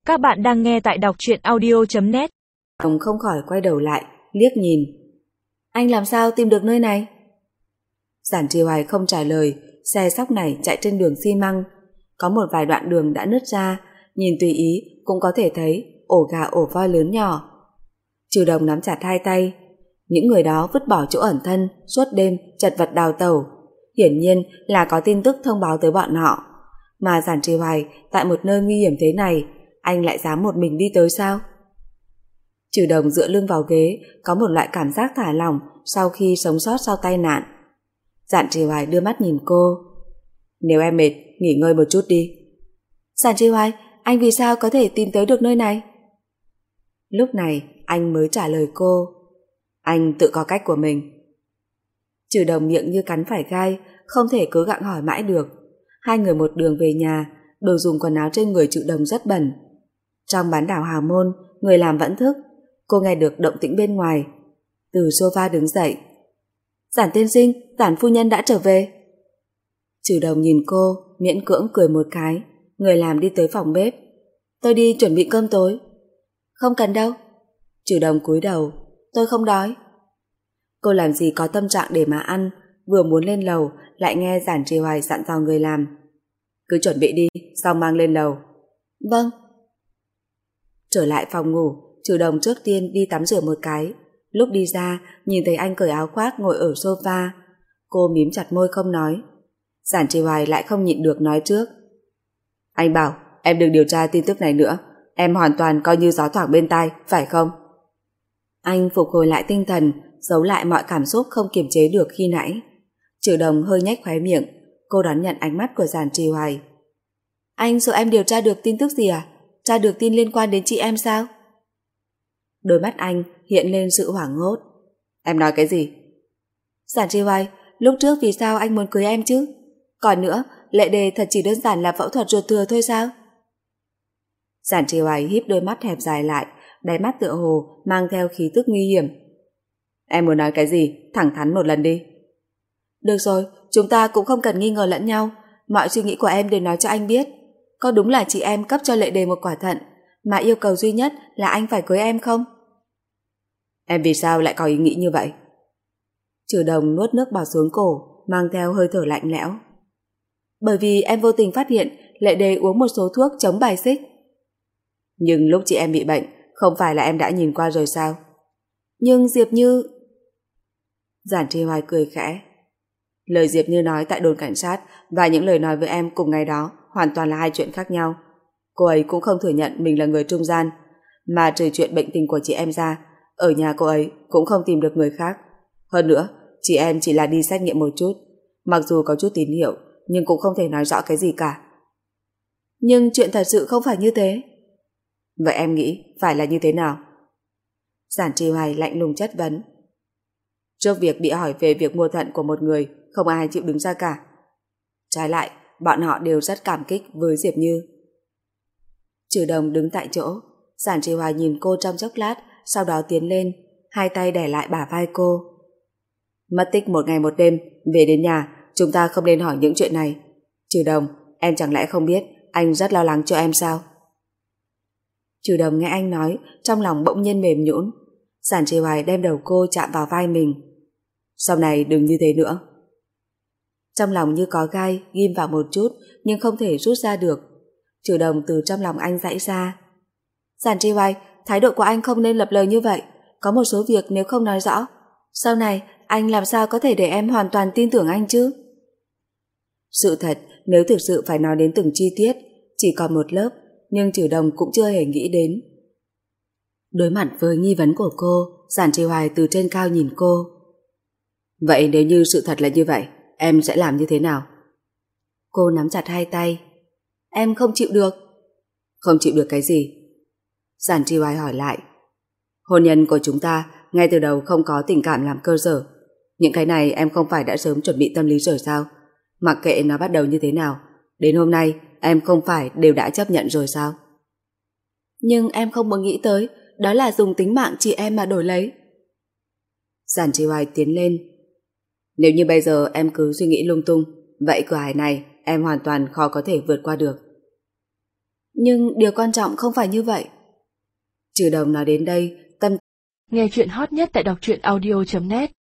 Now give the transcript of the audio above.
Các bạn đang nghe tại đọc truyện audio.net. Ông không khỏi quay đầu lại, liếc nhìn. Anh làm sao tìm được nơi này? Giản Trì Hoài không trả lời. Xe sóc này chạy trên đường xi măng. Có một vài đoạn đường đã nứt ra, nhìn tùy ý cũng có thể thấy ổ gà ổ voi lớn nhỏ. Trừ Đồng nắm chặt hai tay. Những người đó vứt bỏ chỗ ẩn thân, suốt đêm chật vật đào tẩu. Hiển nhiên là có tin tức thông báo tới bọn họ. Mà Giản Trì Hoài tại một nơi nguy hiểm thế này, anh lại dám một mình đi tới sao? Trừ Đồng dựa lưng vào ghế, có một loại cảm giác thả lỏng sau khi sống sót sau tai nạn. Giản Trì Hoài đưa mắt nhìn cô. Nếu em mệt, nghỉ ngơi một chút đi. Giản Trì Hoài, anh vì sao có thể tìm tới được nơi này? Lúc này anh mới trả lời cô. Anh tự có cách của mình. Trừ Đồng miệng như cắn phải gai, không thể cố gắng hỏi mãi được. Hai người một đường về nhà, đồ dùng quần áo trên người Trừ Đồng rất bẩn. Trong bán đảo Hào Môn, người làm vẫn thức. Cô nghe được động tĩnh bên ngoài. Từ sofa đứng dậy. Giản tiên sinh, Giản phu nhân đã trở về. Trừ Đồng nhìn cô, miễn cưỡng cười một cái. Người làm đi tới phòng bếp. Tôi đi chuẩn bị cơm tối. Không cần đâu. Trừ Đồng cúi đầu. Tôi không đói. Cô làm gì có tâm trạng để mà ăn. Vừa muốn lên lầu, lại nghe Giản Trì Hoài dặn dò người làm. Cứ chuẩn bị đi, xong mang lên lầu. Vâng. Trở lại phòng ngủ, Trừ Đồng trước tiên đi tắm rửa một cái. Lúc đi ra, nhìn thấy anh cởi áo khoác ngồi ở sofa. Cô mím chặt môi không nói. Giản Trì Hoài lại không nhịn được nói trước. Anh bảo em đừng điều tra tin tức này nữa. Em hoàn toàn coi như gió thoảng bên tai, phải không? Anh phục hồi lại tinh thần, giấu lại mọi cảm xúc không kiềm chế được khi nãy. Trừ Đồng hơi nhếch khóe miệng. Cô đón nhận ánh mắt của Giản Trì Hoài. Anh sợ em điều tra được tin tức gì à? Tra được tin liên quan đến chị em sao? Đôi mắt anh hiện lên sự hoảng hốt. Em nói cái gì? Giản Trì Hoài, lúc trước vì sao anh muốn cưới em chứ? Còn nữa, Lệ Đề thật chỉ đơn giản là phẫu thuật ruột thừa thôi sao? Giản Trì Hoài híp đôi mắt hẹp dài lại, đáy mắt tựa hồ mang theo khí tức nguy hiểm. Em muốn nói cái gì? Thẳng thắn một lần đi. Được rồi, chúng ta cũng không cần nghi ngờ lẫn nhau. Mọi suy nghĩ của em đều nói cho anh biết. Có đúng là chị em cấp cho Lệ Đề một quả thận, mà yêu cầu duy nhất là anh phải cưới em không? Em vì sao lại có ý nghĩ như vậy? Trừ Đồng nuốt nước bọt xuống cổ, mang theo hơi thở lạnh lẽo. Bởi vì em vô tình phát hiện Lệ Đề uống một số thuốc chống bài xích. Nhưng lúc chị em bị bệnh, không phải là em đã nhìn qua rồi sao? Nhưng Diệp Như... Giản Trì Hoài cười khẽ. Lời Diệp Như nói tại đồn cảnh sát và những lời nói với em cùng ngày đó hoàn toàn là hai chuyện khác nhau. Cô ấy cũng không thừa nhận mình là người trung gian, mà trừ chuyện bệnh tình của chị em ra, ở nhà cô ấy cũng không tìm được người khác. Hơn nữa, chị em chỉ là đi xét nghiệm một chút, mặc dù có chút tín hiệu nhưng cũng không thể nói rõ cái gì cả. Nhưng chuyện thật sự không phải như thế. Vậy em nghĩ phải là như thế nào? Giản Trì Hoài lạnh lùng chất vấn. Trước việc bị hỏi về việc mua thận của một người, không ai chịu đứng ra cả. Trái lại, bọn họ đều rất cảm kích với Diệp Như. Trừ Đồng đứng tại chỗ. Giản Trì Hoài nhìn cô trong chốc lát, sau đó tiến lên, hai tay đè lại bả vai cô. Mất tích một ngày một đêm, về đến nhà, chúng ta không nên hỏi những chuyện này. Trừ Đồng, em chẳng lẽ không biết anh rất lo lắng cho em sao? Trừ Đồng nghe anh nói, trong lòng bỗng nhiên mềm nhũn. Giản Trì Hoài đem đầu cô chạm vào vai mình. Sau này đừng như thế nữa. Trong lòng như có gai ghim vào một chút, nhưng không thể rút ra được. Trừ Đồng từ trong lòng anh giãy ra. Giản Trì Hoài, thái độ của anh không nên lập lờ như vậy. Có một số việc nếu không nói rõ, sau này anh làm sao có thể để em hoàn toàn tin tưởng anh chứ? Sự thật, nếu thực sự phải nói đến từng chi tiết, chỉ còn một lớp, nhưng Trừ Đồng cũng chưa hề nghĩ đến. Đối mặt với nghi vấn của cô, Giản Trì Hoài từ trên cao nhìn cô. Vậy nếu như sự thật là như vậy, em sẽ làm như thế nào? Cô nắm chặt hai tay. Em không chịu được. Không chịu được cái gì? Giản Trì Hoài hỏi lại. Hôn nhân của chúng ta ngay từ đầu không có tình cảm làm cơ sở. Những cái này em không phải đã sớm chuẩn bị tâm lý rồi sao? Mặc kệ nó bắt đầu như thế nào, đến hôm nay em không phải đều đã chấp nhận rồi sao? Nhưng em không muốn nghĩ tới, đó là dùng tính mạng chị em mà đổi lấy. Giản Trì Hoài tiến lên. Nếu như bây giờ em cứ suy nghĩ lung tung, vậy cửa ải này em hoàn toàn khó có thể vượt qua được. Nhưng điều quan trọng không phải như vậy. Trừ Đồng nói đến đây, tâm Nghe chuyện hot nhất tại đọc truyện audio.net